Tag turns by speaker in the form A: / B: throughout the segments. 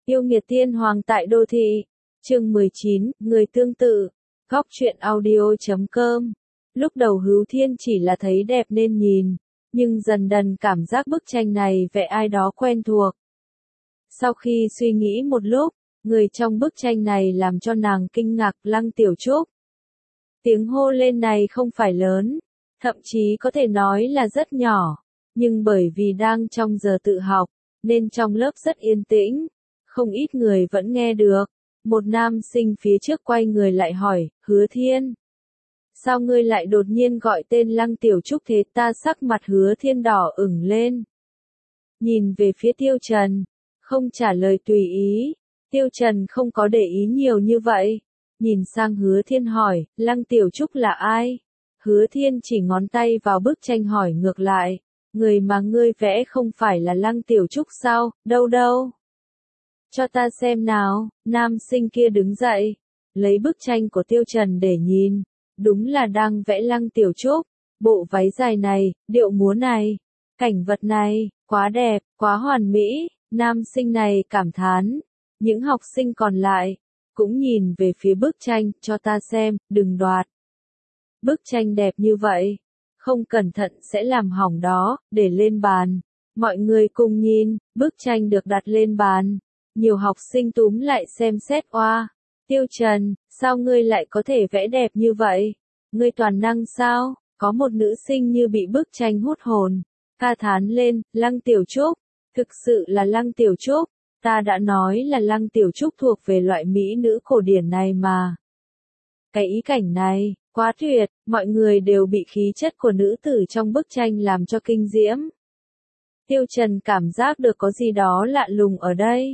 A: Yêu nghiệt tiên hoàng tại đô thị. Chương 19, người tương tự. Góc truyện audio.com. Lúc đầu Hứa Thiên chỉ là thấy đẹp nên nhìn, nhưng dần dần cảm giác bức tranh này vẽ ai đó quen thuộc. Sau khi suy nghĩ một lúc, người trong bức tranh này làm cho nàng kinh ngạc. Lăng Tiểu Trúc. Tiếng hô lên này không phải lớn, thậm chí có thể nói là rất nhỏ, nhưng bởi vì đang trong giờ tự học, nên trong lớp rất yên tĩnh, không ít người vẫn nghe được. Một nam sinh phía trước quay người lại hỏi, Hứa Thiên. Sao ngươi lại đột nhiên gọi tên Lăng Tiểu Trúc thế? Ta sắc mặt Hứa Thiên đỏ ửng lên. Nhìn về phía Tiêu Trần, không trả lời tùy ý. Tiêu Trần không có để ý nhiều như vậy. Nhìn sang Hứa Thiên hỏi, Lăng Tiểu Trúc là ai? Hứa Thiên chỉ ngón tay vào bức tranh hỏi ngược lại, người mà ngươi vẽ không phải là Lăng Tiểu Trúc sao? Đâu đâu? Cho ta xem nào. Nam sinh kia đứng dậy, lấy bức tranh của Tiêu Trần để nhìn. Đúng là đang vẽ Lăng Tiểu Trúc. Bộ váy dài này, điệu múa này, cảnh vật này, quá đẹp, quá hoàn mỹ. Nam sinh này cảm thán. Những học sinh còn lại cũng nhìn về phía bức tranh, cho ta xem, đừng đoạt. Bức tranh đẹp như vậy, không cẩn thận sẽ làm hỏng đó, để lên bàn. Mọi người cùng nhìn, bức tranh được đặt lên bàn. Nhiều học sinh túm lại xem xét. Oa, Tiêu Trần, sao ngươi lại có thể vẽ đẹp như vậy? Ngươi toàn năng sao? Có một nữ sinh như bị bức tranh hút hồn, ca thán lên, Lăng Tiểu Trúc, thực sự là Lăng Tiểu Trúc. Ta đã nói là Lăng Tiểu Trúc thuộc về loại mỹ nữ cổ điển này mà. Cái ý cảnh này, quá tuyệt, mọi người đều bị khí chất của nữ tử trong bức tranh làm cho kinh diễm. Tiêu Trần cảm giác được có gì đó lạ lùng ở đây.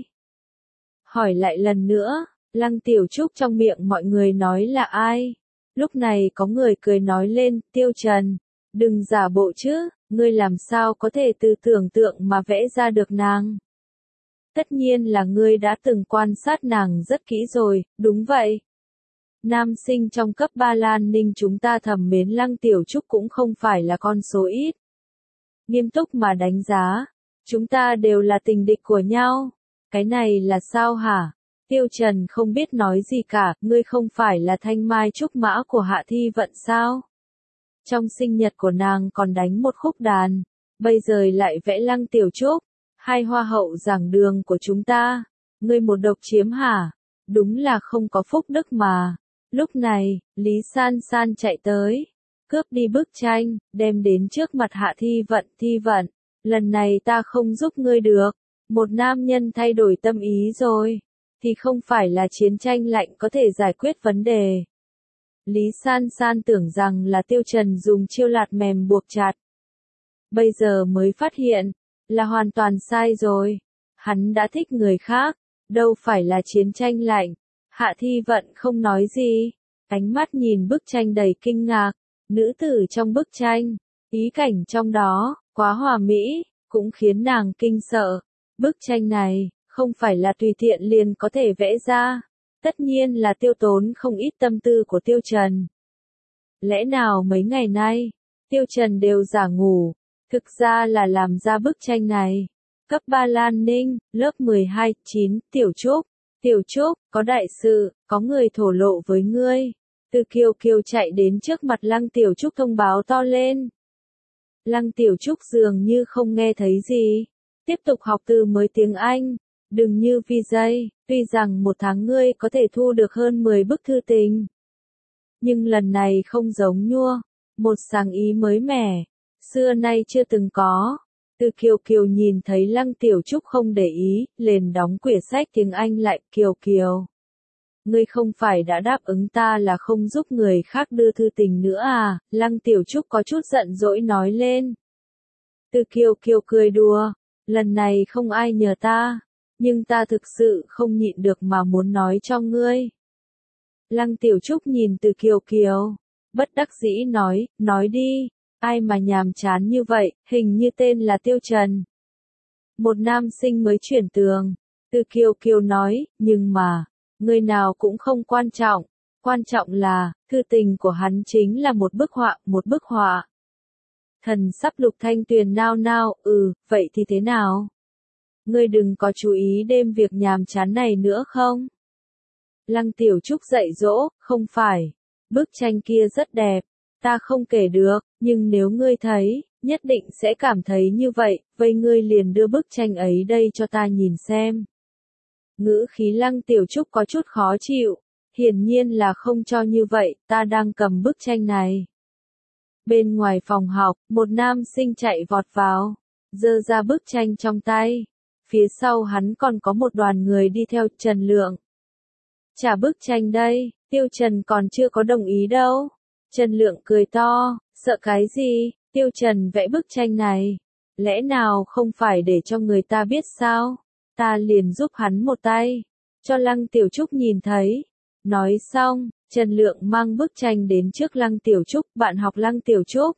A: Hỏi lại lần nữa, Lăng Tiểu Trúc trong miệng mọi người nói là ai? Lúc này có người cười nói lên, Tiêu Trần, đừng giả bộ chứ, ngươi làm sao có thể từ tưởng tượng mà vẽ ra được nàng? Tất nhiên là ngươi đã từng quan sát nàng rất kỹ rồi, đúng vậy. Nam sinh trong cấp 3 Lan Ninh chúng ta thầm mến Lăng Tiểu Trúc cũng không phải là con số ít. Nghiêm túc mà đánh giá, chúng ta đều là tình địch của nhau. Cái này là sao hả? Tiêu Trần không biết nói gì cả, ngươi không phải là thanh mai trúc mã của Hạ Thi Vận sao? Trong sinh nhật của nàng còn đánh một khúc đàn, bây giờ lại vẽ Lăng Tiểu Trúc. Hai hoa hậu giảng đường của chúng ta, ngươi một độc chiếm hả? Đúng là không có phúc đức mà. Lúc này, Lý San San chạy tới, cướp đi bức tranh, đem đến trước mặt Hạ Thi Vận. Thi Vận, lần này ta không giúp ngươi được. Một nam nhân thay đổi tâm ý rồi, thì không phải là chiến tranh lạnh có thể giải quyết vấn đề. Lý San San tưởng rằng là Tiêu Trần dùng chiêu lạt mềm buộc chặt. Bây giờ mới phát hiện, là hoàn toàn sai rồi. Hắn đã thích người khác, đâu phải là chiến tranh lạnh. Hạ Thi Vận không nói gì, ánh mắt nhìn bức tranh đầy kinh ngạc. Nữ tử trong bức tranh, ý cảnh trong đó, quá hòa mỹ, cũng khiến nàng kinh sợ. Bức tranh này, không phải là tùy tiện liền có thể vẽ ra. Tất nhiên là tiêu tốn không ít tâm tư của Tiêu Trần. Lẽ nào mấy ngày nay, Tiêu Trần đều giả ngủ, thực ra là làm ra bức tranh này. Cấp 3 Lan Ninh, lớp 12, 9, Tiểu Trúc. Tiểu Trúc, có đại sự, có người thổ lộ với ngươi. Từ Kiều Kiều chạy đến trước mặt Lăng Tiểu Trúc thông báo to lên. Lăng Tiểu Trúc dường như không nghe thấy gì. Tiếp tục học từ mới tiếng Anh. Đừng như VJ, tuy rằng một tháng ngươi có thể thu được hơn 10 bức thư tình. Nhưng lần này không giống nhua. Một sáng ý mới mẻ. Xưa nay chưa từng có. Từ Kiều Kiều nhìn thấy Lăng Tiểu Trúc không để ý, liền đóng quyển sách tiếng Anh lại. Kiều Kiều, ngươi không phải đã đáp ứng ta là không giúp người khác đưa thư tình nữa à? Lăng Tiểu Trúc có chút giận dỗi nói lên. Từ Kiều Kiều cười đùa, lần này không ai nhờ ta, nhưng ta thực sự không nhịn được mà muốn nói cho ngươi. Lăng Tiểu Trúc nhìn Từ Kiều Kiều, bất đắc dĩ nói đi. Ai mà nhàm chán như vậy, hình như tên là Tiêu Trần. Một nam sinh mới chuyển tường. Từ Kiều Kiều nói, nhưng mà, người nào cũng không quan trọng. Quan trọng là, thư tình của hắn chính là một bức họa. Thần sắp Lục Thanh Tuyền nao nao, vậy thì thế nào? ngươi đừng có chú ý đêm việc nhàm chán này nữa không? Lăng Tiểu Trúc dạy dỗ, không phải. Bức tranh kia rất đẹp, ta không kể được, nhưng nếu ngươi thấy, nhất định sẽ cảm thấy như vậy, vậy ngươi liền đưa bức tranh ấy đây cho ta nhìn xem. Ngữ khí Lăng Tiểu Trúc có chút khó chịu, hiển nhiên là không cho như vậy, ta đang cầm bức tranh này. Bên ngoài phòng học, một nam sinh chạy vọt vào, giơ ra bức tranh trong tay. Phía sau hắn còn có một đoàn người đi theo. Trần Lượng. Trả bức tranh đây, Tiêu Trần còn chưa có đồng ý đâu. Trần Lượng cười to, sợ cái gì, Tiêu Trần vẽ bức tranh này. Lẽ nào không phải để cho người ta biết sao? Ta liền giúp hắn một tay, cho Lăng Tiểu Trúc nhìn thấy. Nói xong, Trần Lượng mang bức tranh đến trước Lăng Tiểu Trúc, bạn học Lăng Tiểu Trúc.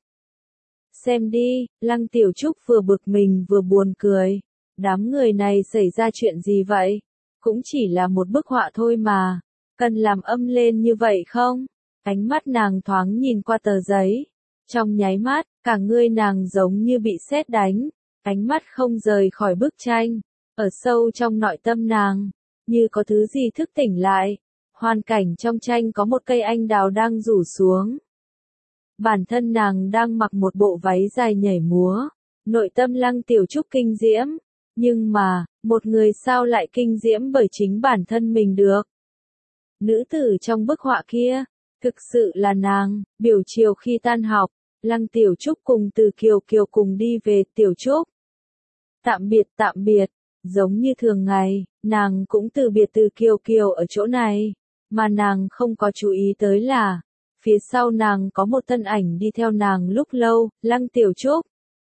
A: Xem đi, Lăng Tiểu Trúc vừa bực mình vừa buồn cười. Đám người này xảy ra chuyện gì vậy? Cũng chỉ là một bức họa thôi mà. Cần làm âm lên như vậy không? Ánh mắt nàng thoáng nhìn qua tờ giấy. Trong nháy mắt, cả người nàng giống như bị sét đánh. Ánh mắt không rời khỏi bức tranh. Ở sâu trong nội tâm nàng, như có thứ gì thức tỉnh lại. Hoàn cảnh trong tranh có một cây anh đào đang rủ xuống. Bản thân nàng đang mặc một bộ váy dài nhảy múa. Nội tâm Lăng Tiểu Trúc kinh diễm. Nhưng mà, một người sao lại kinh diễm bởi chính bản thân mình được? Nữ tử trong bức họa kia, thực sự là nàng. Buổi chiều khi tan học, Lăng Tiểu Trúc cùng Từ Kiều Kiều cùng đi về. Tiểu Trúc. Tạm biệt. Giống như thường ngày, nàng cũng từ biệt Từ Kiều Kiều ở chỗ này. Mà nàng không có chú ý tới là, phía sau nàng có một thân ảnh đi theo nàng lúc lâu. Lăng Tiểu Trúc.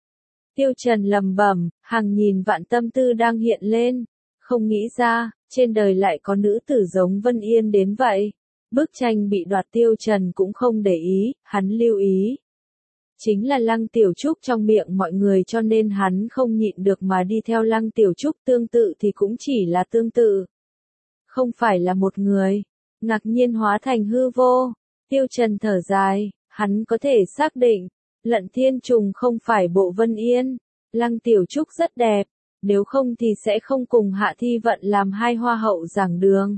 A: Tiêu Trần lẩm bẩm, hàng nghìn vạn tâm tư đang hiện lên. Không nghĩ ra, trên đời lại có nữ tử giống Vân Yên đến vậy. Bức tranh bị đoạt Tiêu Trần cũng không để ý, hắn lưu ý. Chính là Lăng Tiểu Trúc trong miệng mọi người cho nên hắn không nhịn được mà đi theo Lăng Tiểu Trúc. Tương tự thì cũng chỉ là tương tự. Không phải là một người. Ngạc nhiên hóa thành hư vô. Tiêu Trần thở dài, hắn có thể xác định. Lận Thiên Trùng không phải bộ Vân Yên. Lăng Tiểu Trúc rất đẹp. Nếu không thì sẽ không cùng Hạ Thi Vận làm hai hoa hậu giảng đường.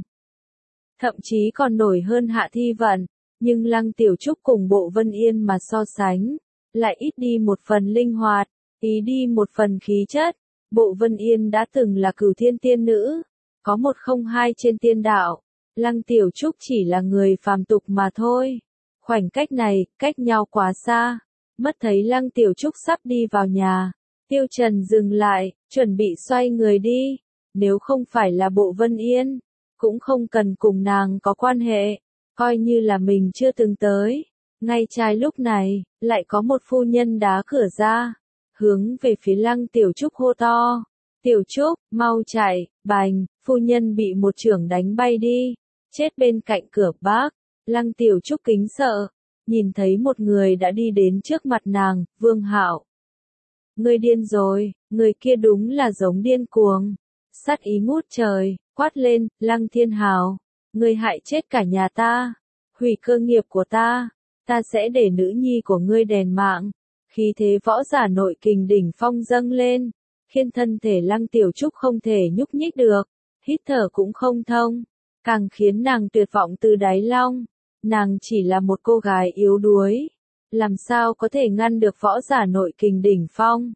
A: Thậm chí còn nổi hơn Hạ Thi Vận. Nhưng Lăng Tiểu Trúc cùng bộ Vân Yên mà so sánh, lại ít đi một phần linh hoạt, ý đi một phần khí chất. Bộ Vân Yên đã từng là Cửu Thiên tiên nữ, có 102 trên tiên đạo. Lăng Tiểu Trúc chỉ là người phàm tục mà thôi. Khoảnh cách này, cách nhau quá xa. Mất thấy Lăng Tiểu Trúc sắp đi vào nhà. Tiêu Trần dừng lại, chuẩn bị xoay người đi. Nếu không phải là bộ Vân Yên, cũng không cần cùng nàng có quan hệ. Coi như là mình chưa từng tới. Ngay trai lúc này, lại có một phu nhân đá cửa ra. Hướng về phía Lăng Tiểu Trúc hô to. Tiểu Trúc, mau chạy, bành, phu nhân bị một chưởng đánh bay đi. Chết bên cạnh cửa bác. Lăng Tiểu Trúc kính sợ. Nhìn thấy một người đã đi đến trước mặt nàng, Vương Hạo. Ngươi điên rồi, người kia đúng là giống điên cuồng. Sát ý ngút trời, quát lên, Lăng Thiên Hào. Ngươi hại chết cả nhà ta. Hủy cơ nghiệp của ta. Ta sẽ để nữ nhi của ngươi đèn mạng. Khí thế võ giả nội kình đỉnh phong dâng lên. Khiến thân thể Lăng Tiểu Trúc không thể nhúc nhích được. Hít thở cũng không thông. Càng khiến nàng tuyệt vọng từ đáy lòng. Nàng chỉ là một cô gái yếu đuối. Làm sao có thể ngăn được võ giả nội kình đỉnh phong?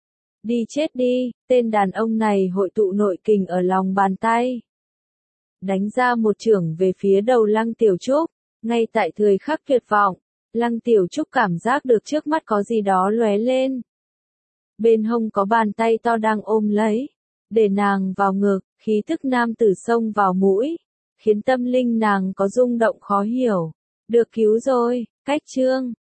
A: Đi chết đi, tên đàn ông này hội tụ nội kình ở lòng bàn tay. Đánh ra một chưởng về phía đầu Lăng Tiểu Trúc. Ngay tại thời khắc tuyệt vọng, Lăng Tiểu Trúc cảm giác được trước mắt có gì đó lóe lên. Bên hông có bàn tay to đang ôm lấy. Để nàng vào ngực, khí tức nam tử xông vào mũi. Khiến tâm linh nàng có rung động khó hiểu. Được cứu rồi, cách chương.